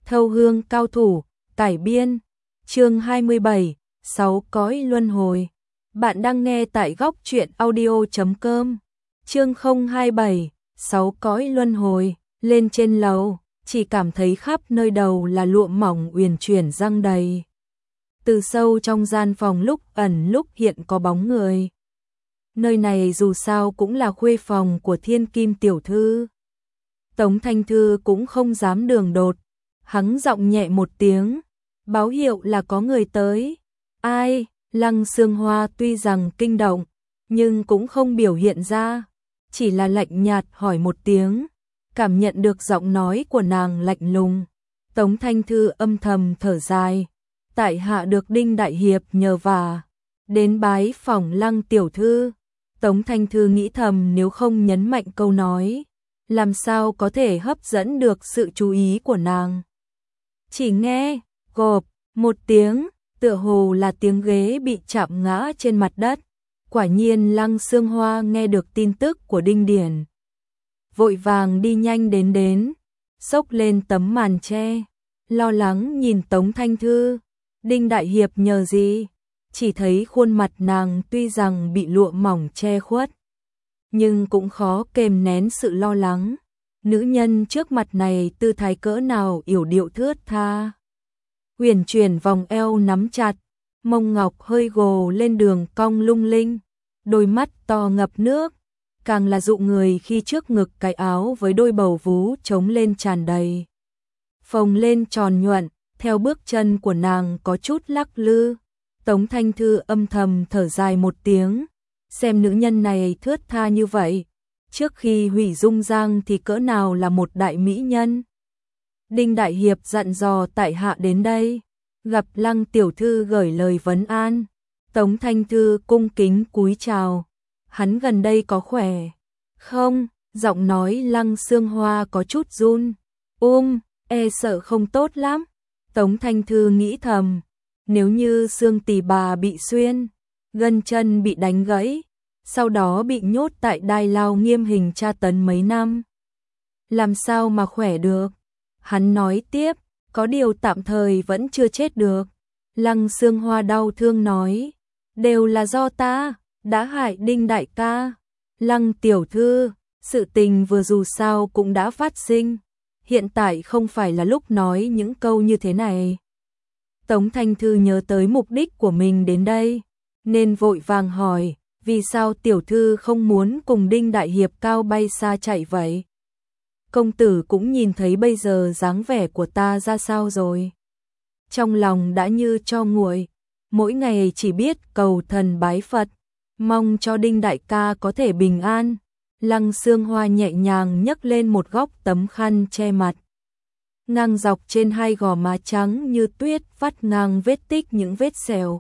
Thâu hương cao thủ, cải biên, chương 27, 6 cõi luân hồi. Bạn đang nghe tại góc truyện audio.com. Chương 027, 6 cõi luân hồi. Lên trên lầu, chỉ cảm thấy khắp nơi đầu là lụa mỏng uyển chuyển răng đầy. Từ sâu trong gian phòng lúc ẩn lúc hiện có bóng người. Nơi này dù sao cũng là khuê phòng của Thiên Kim tiểu thư. Tống Thanh Thư cũng không dám đường đột, hắn giọng nhẹ một tiếng, báo hiệu là có người tới. Ai? Lăng Sương Hoa tuy rằng kinh động, nhưng cũng không biểu hiện ra, chỉ là lạnh nhạt hỏi một tiếng, cảm nhận được giọng nói của nàng lạnh lùng. Tống Thanh Thư âm thầm thở dài, tại hạ được Đinh Đại Hiệp nhờ vả, đến bái phỏng Lăng tiểu thư. Tống Thanh Thư nghĩ thầm nếu không nhấn mạnh câu nói, làm sao có thể hấp dẫn được sự chú ý của nàng. Chỉ nghe, gộp, một tiếng, tựa hồ là tiếng ghế bị chạm ngã trên mặt đất. Quả nhiên Lăng Sương Hoa nghe được tin tức của Đinh Điển. Vội vàng đi nhanh đến, xốc lên tấm màn che, lo lắng nhìn Tống Thanh Thư. Đinh Đại Hiệp nhờ gì? Chỉ thấy khuôn mặt nàng tuy rằng bị lụa mỏng che khuất, nhưng cũng khó kềm nén sự lo lắng. Nữ nhân trước mặt này tư thái cỡ nào yểu điệu thướt tha. Huyền chuyển vòng eo nắm chặt, mông ngọc hơi gồ lên đường cong lung linh, đôi mắt to ngập nước, càng là dụ người khi trước ngực cái áo với đôi bầu vú trống lên tràn đầy. Phồng lên tròn nhuận, theo bước chân của nàng có chút lắc lư. Tống Thanh Thư âm thầm thở dài một tiếng, xem nữ nhân này thướt tha như vậy, trước khi hủy dung giang thì cỡ nào là một đại mỹ nhân. Đinh Đại Hiệp dặn dò tại hạ đến đây, gặp Lăng tiểu thư gửi lời vấn an. Tống Thanh Thư cung kính cúi chào, hắn gần đây có khỏe không? Giọng nói Lăng Sương Hoa có chút run, e sợ không tốt lắm. Tống Thanh Thư nghĩ thầm, nếu như xương tỳ bà bị xuyên, gân chân bị đánh gãy, sau đó bị nhốt tại đai lao nghiêm hình tra tấn mấy năm, làm sao mà khỏe được? Hắn nói tiếp, có điều tạm thời vẫn chưa chết được. Lăng Sương Hoa đau thương nói, đều là do ta, đã hại Đinh đại ca. Lăng tiểu thư, sự tình vừa dù sao cũng đã phát sinh, hiện tại không phải là lúc nói những câu như thế này. Tống Thanh Thư nhớ tới mục đích của mình đến đây, nên vội vàng hỏi, vì sao tiểu thư không muốn cùng Đinh Đại Hiệp cao bay xa chạy vậy? Công tử cũng nhìn thấy bây giờ dáng vẻ của ta ra sao rồi. Trong lòng đã như tro nguội, mỗi ngày chỉ biết cầu thần bái Phật, mong cho Đinh đại ca có thể bình an. Lăng Sương Hoa nhẹ nhàng nhấc lên một góc tấm khăn che mặt. Ngang dọc trên hai gò má trắng như tuyết vắt ngang vết tích những vết sẹo.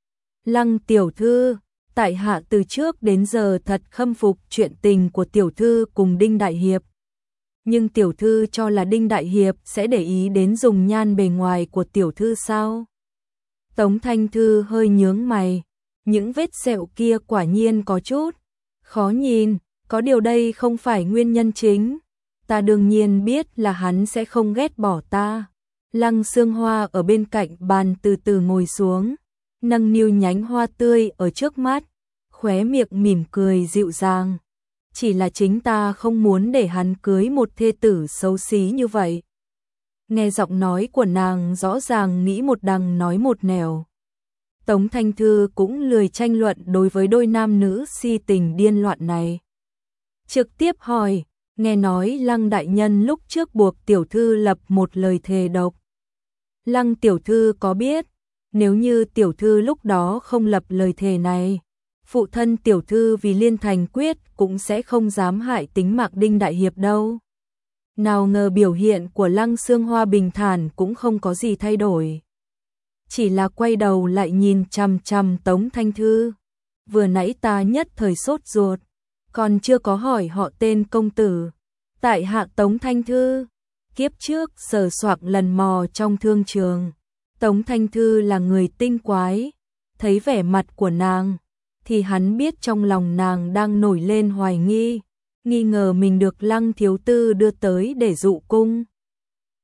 Lăng tiểu thư, tại hạ từ trước đến giờ thật khâm phục chuyện tình của tiểu thư cùng Đinh Đại Hiệp. Nhưng tiểu thư cho là Đinh Đại Hiệp sẽ để ý đến dùng nhan bề ngoài của tiểu thư sao? Tống Thanh Thư hơi nhướng mày, những vết sẹo kia quả nhiên có chút khó nhìn, có điều đây không phải nguyên nhân chính. Ta đương nhiên biết là hắn sẽ không ghét bỏ ta. Lăng Sương Hoa ở bên cạnh bàn từ từ ngồi xuống, nâng niu nhánh hoa tươi ở trước mắt, khóe miệng mỉm cười dịu dàng. Chỉ là chính ta không muốn để hắn cưới một thê tử xấu xí như vậy. Nghe giọng nói của nàng rõ ràng nghĩ một đằng nói một nẻo. Tống Thanh Thư cũng lười tranh luận đối với đôi nam nữ si tình điên loạn này. Trực tiếp hỏi, nghe nói Lăng đại nhân lúc trước buộc tiểu thư lập một lời thề độc. Lăng tiểu thư có biết, nếu như tiểu thư lúc đó không lập lời thề này, phụ thân tiểu thư vì Liên Thành quyết cũng sẽ không dám hại tính mạng Đinh Đại Hiệp đâu. Nào ngờ biểu hiện của Lăng Sương Hoa bình thản cũng không có gì thay đổi. Chỉ là quay đầu lại nhìn chằm chằm Tống Thanh Thư. Vừa nãy ta nhất thời sốt ruột, còn chưa có hỏi họ tên công tử. Tại hạ Tống Thanh Thư, kiếp trước sờ soạng lần mò trong thương trường. Tống Thanh Thư là người tinh quái, thấy vẻ mặt của nàng thì hắn biết trong lòng nàng đang nổi lên hoài nghi, nghi ngờ mình được Lăng thiếu tư đưa tới để dụ cung.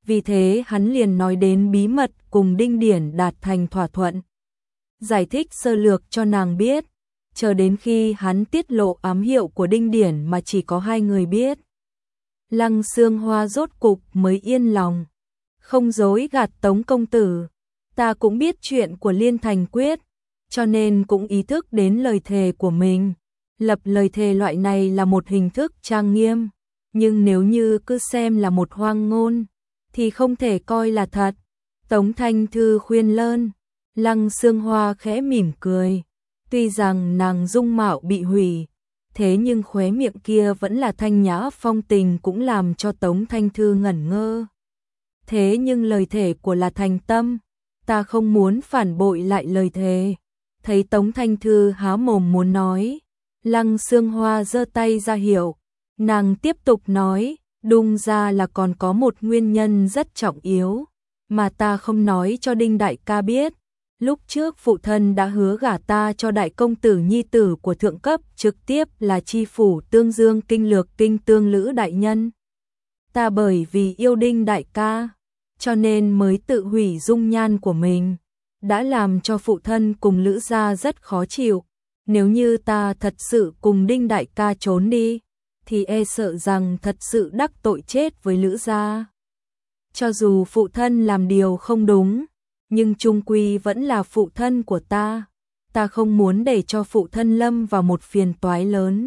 vì thế hắn liền nói đến bí mật cùng Đinh Điển đạt thành thỏa thuận. Giải thích sơ lược cho nàng biết, chờ đến khi hắn tiết lộ ám hiệu của Đinh Điển mà chỉ có hai người biết. Lăng Xương Hoa rốt cục mới yên lòng, không dối gạt Tống công tử, ta cũng biết chuyện của Liên Thành Quyết, cho nên cũng ý thức đến lời thề của mình. Lập lời thề loại này là một hình thức trang nghiêm, nhưng nếu như cứ xem là một hoang ngôn, thì không thể coi là thật. Tống Thanh Thư khuyên lơn, Lăng Xương Hoa khẽ mỉm cười, tuy rằng nàng dung mạo bị hủy, thế nhưng khóe miệng kia vẫn là thanh nhã phong tình, cũng làm cho Tống Thanh Thư ngẩn ngơ. Thế nhưng lời thề của là thành tâm, ta không muốn phản bội lại lời thề. Thấy Tống Thanh Thư há mồm muốn nói, Lăng Xương Hoa giơ tay ra hiệu, nàng tiếp tục nói, đung ra là còn có một nguyên nhân rất trọng yếu, mà ta không nói cho Đinh đại ca biết. Lúc trước phụ thân đã hứa gả ta cho đại công tử nhi tử của thượng cấp, trực tiếp là chi phủ Tương Dương kinh lược kinh tương Lữ đại nhân. Ta bởi vì yêu Đinh đại ca, cho nên mới tự hủy dung nhan của mình, đã làm cho phụ thân cùng Lữ gia rất khó chịu. Nếu như ta thật sự cùng Đinh đại ca trốn đi, thì e sợ rằng thật sự đắc tội chết với Lữ gia. Cho dù phụ thân làm điều không đúng, nhưng chung quy vẫn là phụ thân của ta không muốn để cho phụ thân lâm vào một phiền toái lớn.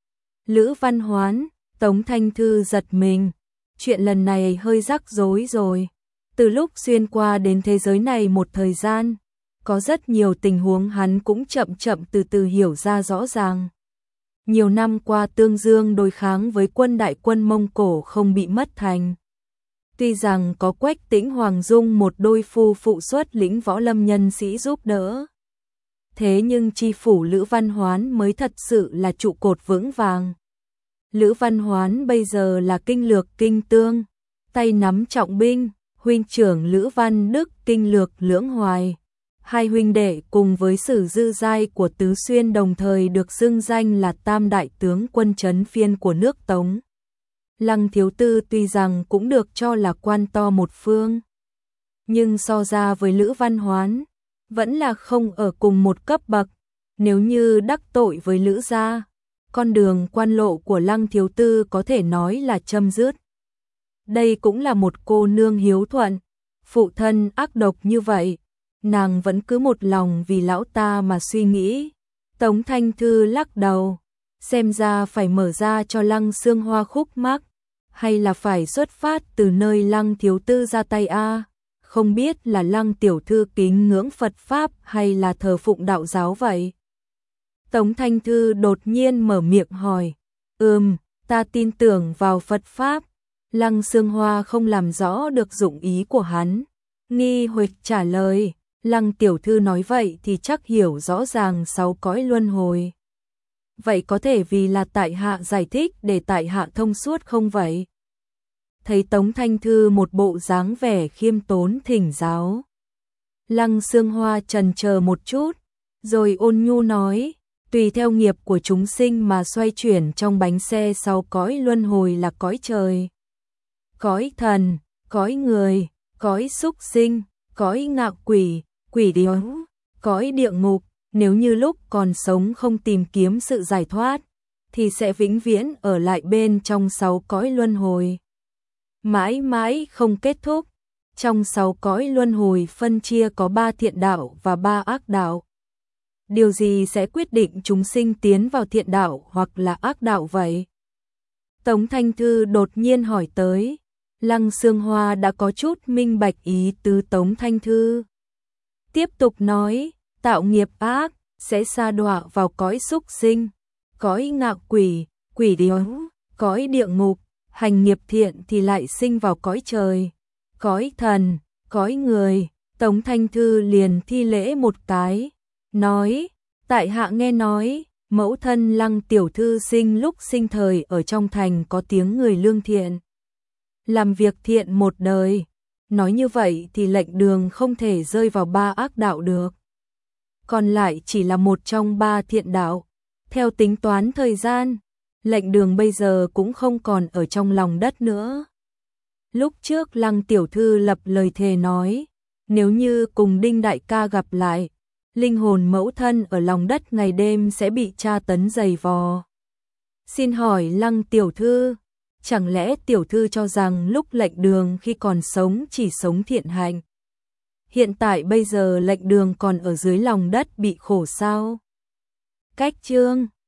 Lữ Văn Hoán, Tống Thanh Thư giật mình, chuyện lần này hơi rắc rối rồi. Từ lúc xuyên qua đến thế giới này một thời gian, có rất nhiều tình huống hắn cũng chậm chậm từ từ hiểu ra rõ ràng. Nhiều năm qua Tương Dương đối kháng với đại quân Mông Cổ không bị mất thành. Tuy rằng có Quách Tĩnh Hoàng Dung một đôi phu phụ xuất lĩnh võ lâm nhân sĩ giúp đỡ, thế nhưng chi phủ Lữ Văn Hoán mới thật sự là trụ cột vững vàng. Lữ Văn Hoán bây giờ là kinh lược kinh tương, tay nắm trọng binh, huynh trưởng Lữ Văn Đức kinh lược lưỡng hoài. Hai huynh đệ cùng với Sử Dư Giai của Tứ Xuyên đồng thời được xưng danh là tam đại tướng quân trấn phiên của nước Tống. Lăng Thiếu Tư tuy rằng cũng được cho là quan to một phương, nhưng so ra với Lữ Văn Hoán, vẫn là không ở cùng một cấp bậc. Nếu như đắc tội với Lữ gia, con đường quan lộ của Lăng Thiếu Tư có thể nói là chấm dứt. Đây cũng là một cô nương hiếu thuận, phụ thân ác độc như vậy, nàng vẫn cứ một lòng vì lão ta mà suy nghĩ. Tống Thanh Thư lắc đầu, xem ra phải mở ra cho Lăng Xương Hoa khúc mắc, hay là phải xuất phát từ nơi Lăng Thiếu Tư ra tay a? Không biết là Lăng tiểu thư kính ngưỡng Phật pháp hay là thờ phụng đạo giáo vậy? Tống Thanh Thư đột nhiên mở miệng hỏi. Ta tin tưởng vào Phật pháp. Lăng Xương Hoa không làm rõ được dụng ý của hắn, nghi hoặc trả lời. Lăng tiểu thư nói vậy thì chắc hiểu rõ ràng 6 cõi luân hồi. Vậy có thể vì là tại hạ giải thích để tại hạ thông suốt không vậy? Thấy Tống Thanh Thư một bộ dáng vẻ khiêm tốn thỉnh giáo, Lăng Xương Hoa chần chờ một chút, rồi ôn nhu nói, tùy theo nghiệp của chúng sinh mà xoay chuyển trong bánh xe 6 cõi luân hồi là cõi trời, cõi thần, cõi người, cõi súc sinh, cõi ngạ quỷ, quỷ điếu, cõi địa ngục. Nếu như lúc còn sống không tìm kiếm sự giải thoát, thì sẽ vĩnh viễn ở lại bên trong 6 cõi luân hồi, mãi mãi không kết thúc. Trong 6 cõi luân hồi phân chia có 3 thiện đạo và 3 ác đạo. Điều gì sẽ quyết định chúng sinh tiến vào thiện đạo hoặc là ác đạo vậy? Tống Thanh Thư đột nhiên hỏi tới. Lăng Xương Hoa đã có chút minh bạch ý tứ Tống Thanh Thư. Tiếp tục nói, tạo nghiệp ác sẽ sa đọa vào cõi súc sinh, cõi ngạ quỷ, quỷ điếu, cõi địa ngục. Hành nghiệp thiện thì lại sinh vào cõi trời, cõi thần, cõi người. Tống Thanh Thư liền thi lễ một cái, nói, tại hạ nghe nói, mẫu thân Lăng tiểu thư sinh lúc sinh thời ở trong thành có tiếng người lương thiện, làm việc thiện một đời. Nói như vậy thì lệnh đường không thể rơi vào 3 ác đạo được, còn lại chỉ là một trong 3 thiện đạo. Theo tính toán thời gian, lệnh đường bây giờ cũng không còn ở trong lòng đất nữa. Lúc trước Lăng tiểu thư lập lời thề nói, nếu như cùng Đinh đại ca gặp lại, linh hồn mẫu thân ở lòng đất ngày đêm sẽ bị tra tấn dày vò. Xin hỏi Lăng tiểu thư, chẳng lẽ tiểu thư cho rằng lúc Lệnh Đường khi còn sống chỉ sống thiện hạnh? Hiện tại bây giờ Lệnh Đường còn ở dưới lòng đất bị khổ sao? Cách chương